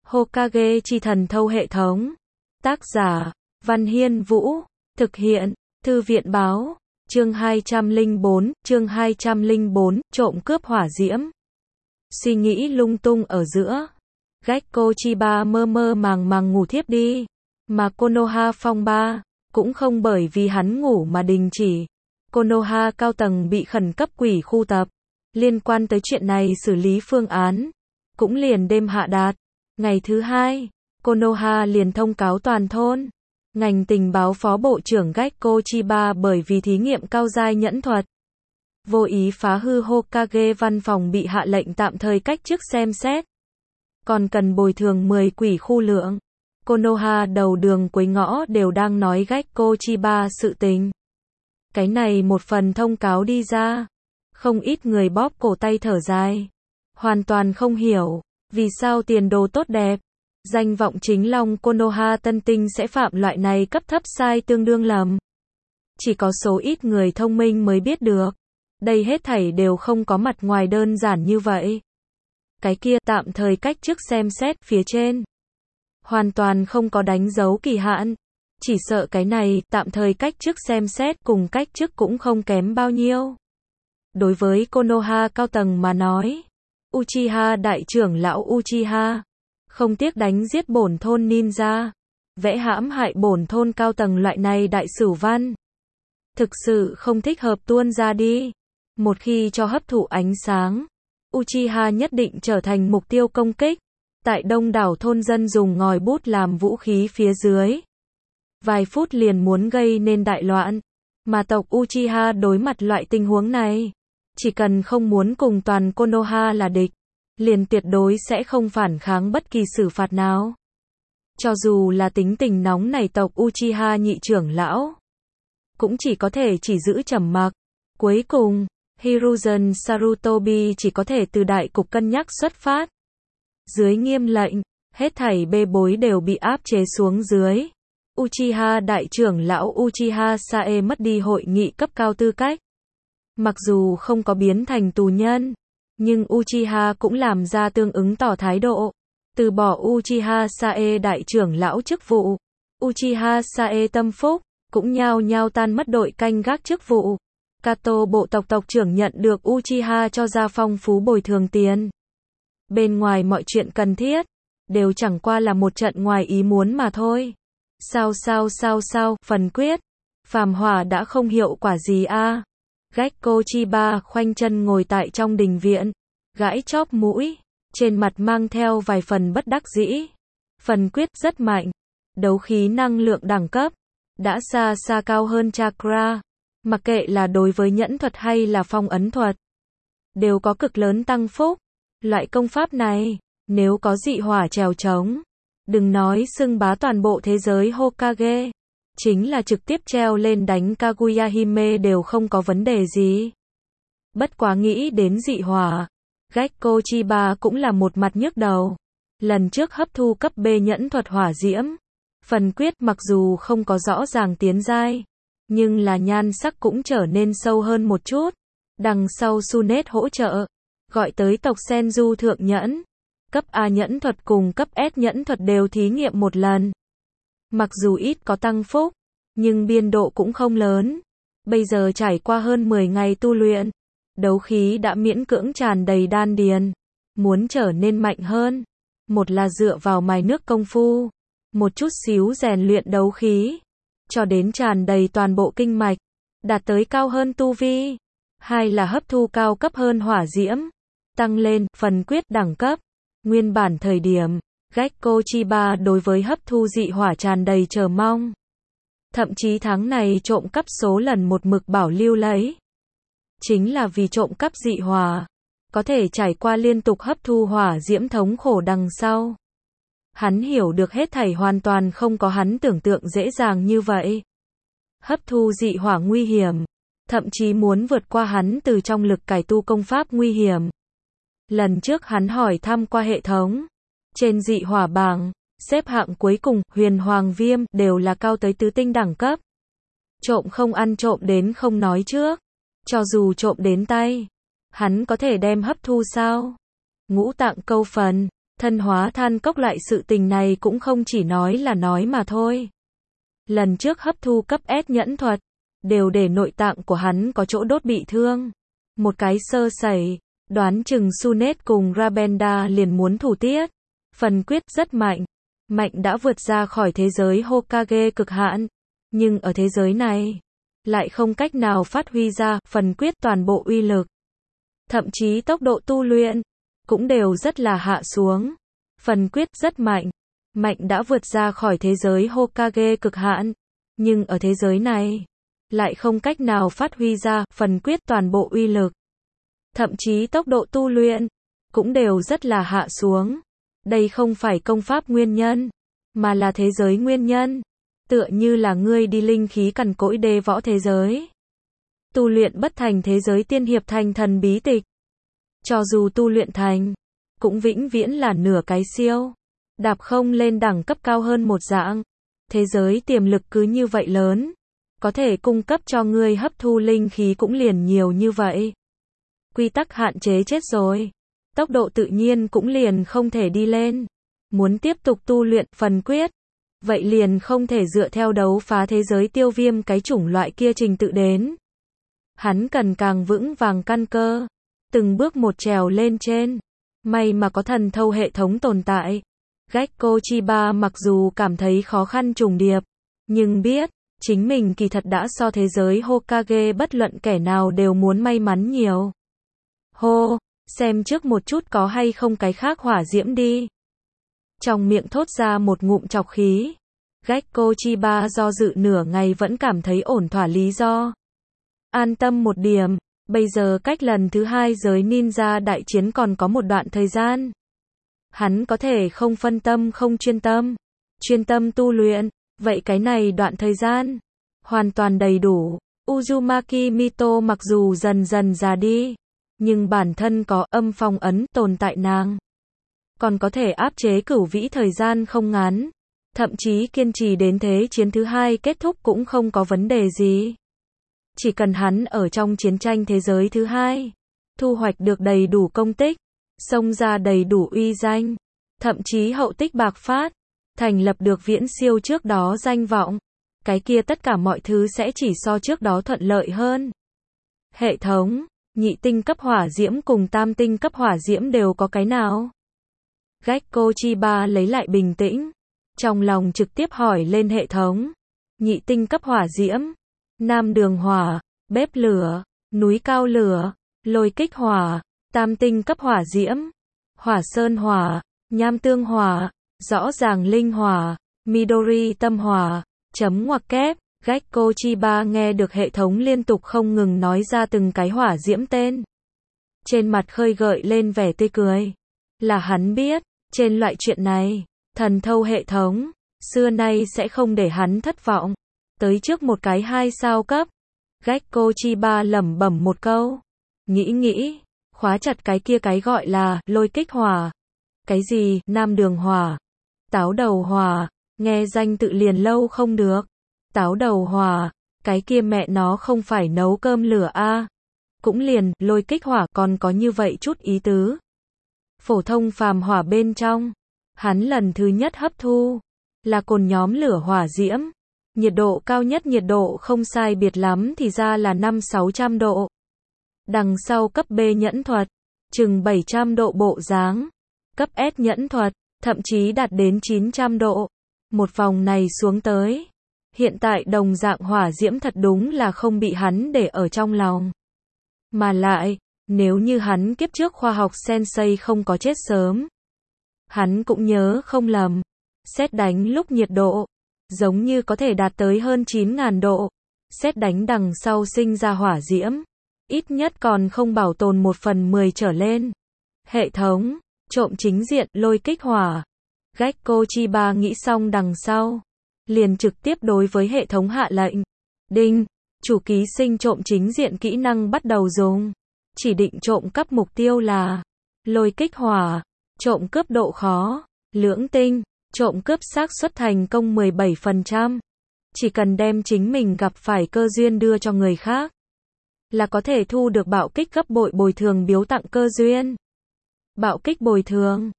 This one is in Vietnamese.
Hokage chi thần thâu hệ thống. Tác giả, Văn Hiên Vũ. Thực hiện, Thư viện báo. Chương 204, trộm cướp hỏa diễm. Suy nghĩ lung tung ở giữa. Gekko Chiba mơ mơ màng màng ngủ thiếp đi. Mà Konoha phong ba, cũng không bởi vì hắn ngủ mà đình chỉ. Konoha cao tầng bị khẩn cấp quỷ khu tập. Liên quan tới chuyện này xử lý phương án. Cũng liền đêm hạ đạt. Ngày thứ hai, Konoha liền thông cáo toàn thôn. Ngành tình báo phó bộ trưởng Gekko Chiba bởi vì thí nghiệm cao giai nhẫn thuật. Vô ý phá hư Hokage văn phòng bị hạ lệnh tạm thời cách chức xem xét. Còn cần bồi thường 10 quỷ khu lượng. Konoha đầu đường cuối ngõ đều đang nói Gekko Chiba sự tình. Cái này một phần thông cáo đi ra. Không ít người bóp cổ tay thở dài. Hoàn toàn không hiểu, vì sao tiền đồ tốt đẹp. Danh vọng chính long Konoha tân tinh sẽ phạm loại này cấp thấp sai tương đương lầm. Chỉ có số ít người thông minh mới biết được. Đây hết thảy đều không có mặt ngoài đơn giản như vậy. Cái kia tạm thời cách chức xem xét phía trên. Hoàn toàn không có đánh dấu kỳ hạn. Chỉ sợ cái này tạm thời cách chức xem xét cùng cách chức cũng không kém bao nhiêu. Đối với Konoha cao tầng mà nói, Uchiha đại trưởng lão Uchiha không tiếc đánh giết bổn thôn ninja, vẽ hãm hại bổn thôn cao tầng loại này đại sử văn. Thực sự không thích hợp tuôn ra đi. Một khi cho hấp thụ ánh sáng, Uchiha nhất định trở thành mục tiêu công kích. Tại đông đảo thôn dân dùng ngòi bút làm vũ khí phía dưới. Vài phút liền muốn gây nên đại loạn. Mà tộc Uchiha đối mặt loại tình huống này, chỉ cần không muốn cùng toàn Konoha là địch, liền tuyệt đối sẽ không phản kháng bất kỳ xử phạt nào. Cho dù là tính tình nóng này tộc Uchiha nhị trưởng lão, cũng chỉ có thể chỉ giữ trầm mặc. Cuối cùng, Hiruzen Sarutobi chỉ có thể từ đại cục cân nhắc xuất phát. Dưới nghiêm lệnh, hết thảy bê bối đều bị áp chế xuống dưới. Uchiha đại trưởng lão Uchiha Sae mất đi hội nghị cấp cao tư cách. Mặc dù không có biến thành tù nhân, nhưng Uchiha cũng làm ra tương ứng tỏ thái độ. Từ bỏ Uchiha Sae đại trưởng lão chức vụ. Uchiha Sae tâm phúc, cũng nhao nhao tan mất đội canh gác chức vụ. Kato bộ tộc tộc trưởng nhận được Uchiha cho ra phong phú bồi thường tiền. Bên ngoài mọi chuyện cần thiết, đều chẳng qua là một trận ngoài ý muốn mà thôi. Sao, phần quyết. Phàm hỏa đã không hiệu quả gì a. Gekko Chiba khoanh chân ngồi tại trong đình viện, gãi chóp mũi, trên mặt mang theo vài phần bất đắc dĩ. Phần quyết rất mạnh, đấu khí năng lượng đẳng cấp, đã xa xa cao hơn chakra. Mặc kệ là đối với nhẫn thuật hay là phong ấn thuật, đều có cực lớn tăng phúc. Loại công pháp này, nếu có dị hỏa trèo trống, đừng nói xưng bá toàn bộ thế giới Hokage, chính là trực tiếp treo lên đánh Kaguya Hime đều không có vấn đề gì. Bất quá nghĩ đến dị hỏa, Gekko Chiba cũng là một mặt nhức đầu. Lần trước hấp thu cấp B nhẫn thuật hỏa diễm, phần quyết mặc dù không có rõ ràng tiến giai, nhưng là nhan sắc cũng trở nên sâu hơn một chút. Đằng sau Sunet hỗ trợ, gọi tới tộc Senju thượng nhẫn. Cấp A nhẫn thuật cùng cấp S nhẫn thuật đều thí nghiệm một lần. Mặc dù ít có tăng phúc, nhưng biên độ cũng không lớn. Bây giờ trải qua hơn 10 ngày tu luyện, đấu khí đã miễn cưỡng tràn đầy đan điền. Muốn trở nên mạnh hơn, một là dựa vào mài nước công phu, một chút xíu rèn luyện đấu khí, cho đến tràn đầy toàn bộ kinh mạch, đạt tới cao hơn tu vi. Hai là hấp thu cao cấp hơn hỏa diễm, tăng lên phần quyết đẳng cấp. Nguyên bản thời điểm, Gekko Chiba đối với hấp thu dị hỏa tràn đầy chờ mong. Thậm chí tháng này trộm cắp số lần một mực bảo lưu lấy. Chính là vì trộm cắp dị hỏa, có thể trải qua liên tục hấp thu hỏa diễm thống khổ đằng sau. Hắn hiểu được hết thảy hoàn toàn không có hắn tưởng tượng dễ dàng như vậy. Hấp thu dị hỏa nguy hiểm, thậm chí muốn vượt qua hắn từ trong lực cải tu công pháp nguy hiểm. Lần trước hắn hỏi thăm qua hệ thống, trên dị hỏa bảng, xếp hạng cuối cùng, huyền hoàng viêm, đều là cao tới tứ tinh đẳng cấp. Trộm không ăn trộm đến không nói trước. Cho dù trộm đến tay, hắn có thể đem hấp thu sao? Ngũ tạng câu phần, Thân hóa than cốc loại sự tình này cũng không chỉ nói là nói mà thôi. Lần trước hấp thu cấp S nhẫn thuật, đều để nội tạng của hắn có chỗ đốt bị thương. Một cái sơ sẩy, đoán chừng Sunet cùng Rabenda liền muốn thủ tiết. Phần quyết rất mạnh. Mạnh đã vượt ra khỏi thế giới Hokage cực hạn. Nhưng ở thế giới này, lại không cách nào phát huy ra phần quyết toàn bộ uy lực. Thậm chí tốc độ tu luyện, cũng đều rất là hạ xuống. Phần quyết rất mạnh. Mạnh đã vượt ra khỏi thế giới Hokage cực hạn. Nhưng ở thế giới này, lại không cách nào phát huy ra phần quyết toàn bộ uy lực. Thậm chí tốc độ tu luyện, cũng đều rất là hạ xuống. Đây không phải công pháp nguyên nhân, mà là thế giới nguyên nhân. Tựa như là ngươi đi linh khí cằn cỗi đê võ thế giới. Tu luyện bất thành thế giới tiên hiệp thành thần bí tịch. Cho dù tu luyện thành, cũng vĩnh viễn là nửa cái siêu. Đạp không lên đẳng cấp cao hơn một dạng. Thế giới tiềm lực cứ như vậy lớn. Có thể cung cấp cho ngươi hấp thu linh khí cũng liền nhiều như vậy. Quy tắc hạn chế chết rồi. Tốc độ tự nhiên cũng liền không thể đi lên. Muốn tiếp tục tu luyện phần quyết, vậy liền không thể dựa theo đấu phá thế giới tiêu viêm cái chủng loại kia trình tự đến. Hắn cần càng vững vàng căn cơ, từng bước một trèo lên trên. May mà có thần thâu hệ thống tồn tại. Gekko Chiba mặc dù cảm thấy khó khăn trùng điệp, nhưng biết, chính mình kỳ thật đã so thế giới Hokage bất luận kẻ nào đều muốn may mắn nhiều. Hô, xem trước một chút có hay không cái khác hỏa diễm đi. Trong miệng thốt ra một ngụm trọc khí. Gekko Chiba do dự nửa ngày vẫn cảm thấy ổn thỏa lý do. An tâm một điểm, bây giờ cách lần thứ 2 giới ninja đại chiến còn có một đoạn thời gian. Hắn có thể không phân tâm không chuyên tâm tu luyện, vậy cái này đoạn thời gian, hoàn toàn đầy đủ. Uzumaki Mito mặc dù dần dần già đi, nhưng bản thân có âm phong ấn tồn tại nàng. Còn có thể áp chế cửu vĩ thời gian không ngắn. Thậm chí kiên trì đến thế chiến thứ 2 kết thúc cũng không có vấn đề gì. Chỉ cần hắn ở trong chiến tranh thế giới thứ 2, thu hoạch được đầy đủ công tích, xông ra đầy đủ uy danh, thậm chí hậu tích bạc phát, thành lập được viễn siêu trước đó danh vọng. Cái kia tất cả mọi thứ sẽ chỉ so trước đó thuận lợi hơn. Hệ thống, nhị tinh cấp hỏa diễm cùng tam tinh cấp hỏa diễm đều có cái nào? Gekko Chiba lấy lại bình tĩnh, trong lòng trực tiếp hỏi lên hệ thống. Nhị tinh cấp hỏa diễm, nam đường hỏa, bếp lửa, núi cao lửa, lôi kích hỏa. Tam tinh cấp hỏa diễm, hỏa sơn hỏa, nham tương hỏa, rõ ràng linh hỏa, Midori tâm hỏa. Chấm ngoặc kép. Gekko Chiba nghe được hệ thống liên tục không ngừng nói ra từng cái hỏa diễm tên. Trên mặt khơi gợi lên vẻ tươi cười. Là hắn biết, trên loại chuyện này, thần thâu hệ thống, xưa nay sẽ không để hắn thất vọng. Tới trước một cái 2 sao cấp. Gekko Chiba lẩm bẩm một câu. Nghĩ, khóa chặt cái kia cái gọi là lôi kích hỏa. Cái gì, nam đường hỏa, táo đầu hỏa, nghe danh tự liền lâu không được. Táo đầu hỏa, cái kia mẹ nó không phải nấu cơm lửa a. Cũng liền, lôi kích hỏa còn có như vậy chút ý tứ. Phổ thông phàm hỏa bên trong, hắn lần thứ nhất hấp thu, là cồn nhóm lửa hỏa diễm. Nhiệt độ cao nhất nhiệt độ không sai biệt lắm thì ra là 500-600 độ. Đằng sau cấp B nhẫn thuật, chừng 700 độ bộ dáng. Cấp S nhẫn thuật, thậm chí đạt đến 900 độ. Một vòng này xuống tới. Hiện tại đồng dạng hỏa diễm thật đúng là không bị hắn để ở trong lòng. Mà lại, nếu như hắn kiếp trước khoa học sensei không có chết sớm, hắn cũng nhớ không lầm. Sét đánh lúc nhiệt độ, giống như có thể đạt tới hơn 9.000 độ. Sét đánh đằng sau sinh ra hỏa diễm, ít nhất còn không bảo tồn 1/10 trở lên. Hệ thống, trộm chính diện, lôi kích hỏa. Gekko Chiba nghĩ xong đằng sau, liền trực tiếp đối với hệ thống hạ lệnh. Đinh, chủ ký sinh trộm chính diện kỹ năng bắt đầu dùng. Chỉ định trộm cắp mục tiêu là lôi kích hỏa, trộm cướp độ khó, lưỡng tinh, trộm cướp xác suất thành công 17%. Chỉ cần đem chính mình gặp phải cơ duyên đưa cho người khác, là có thể thu được bạo kích gấp bội bồi thường biếu tặng cơ duyên. Bạo kích bồi thường,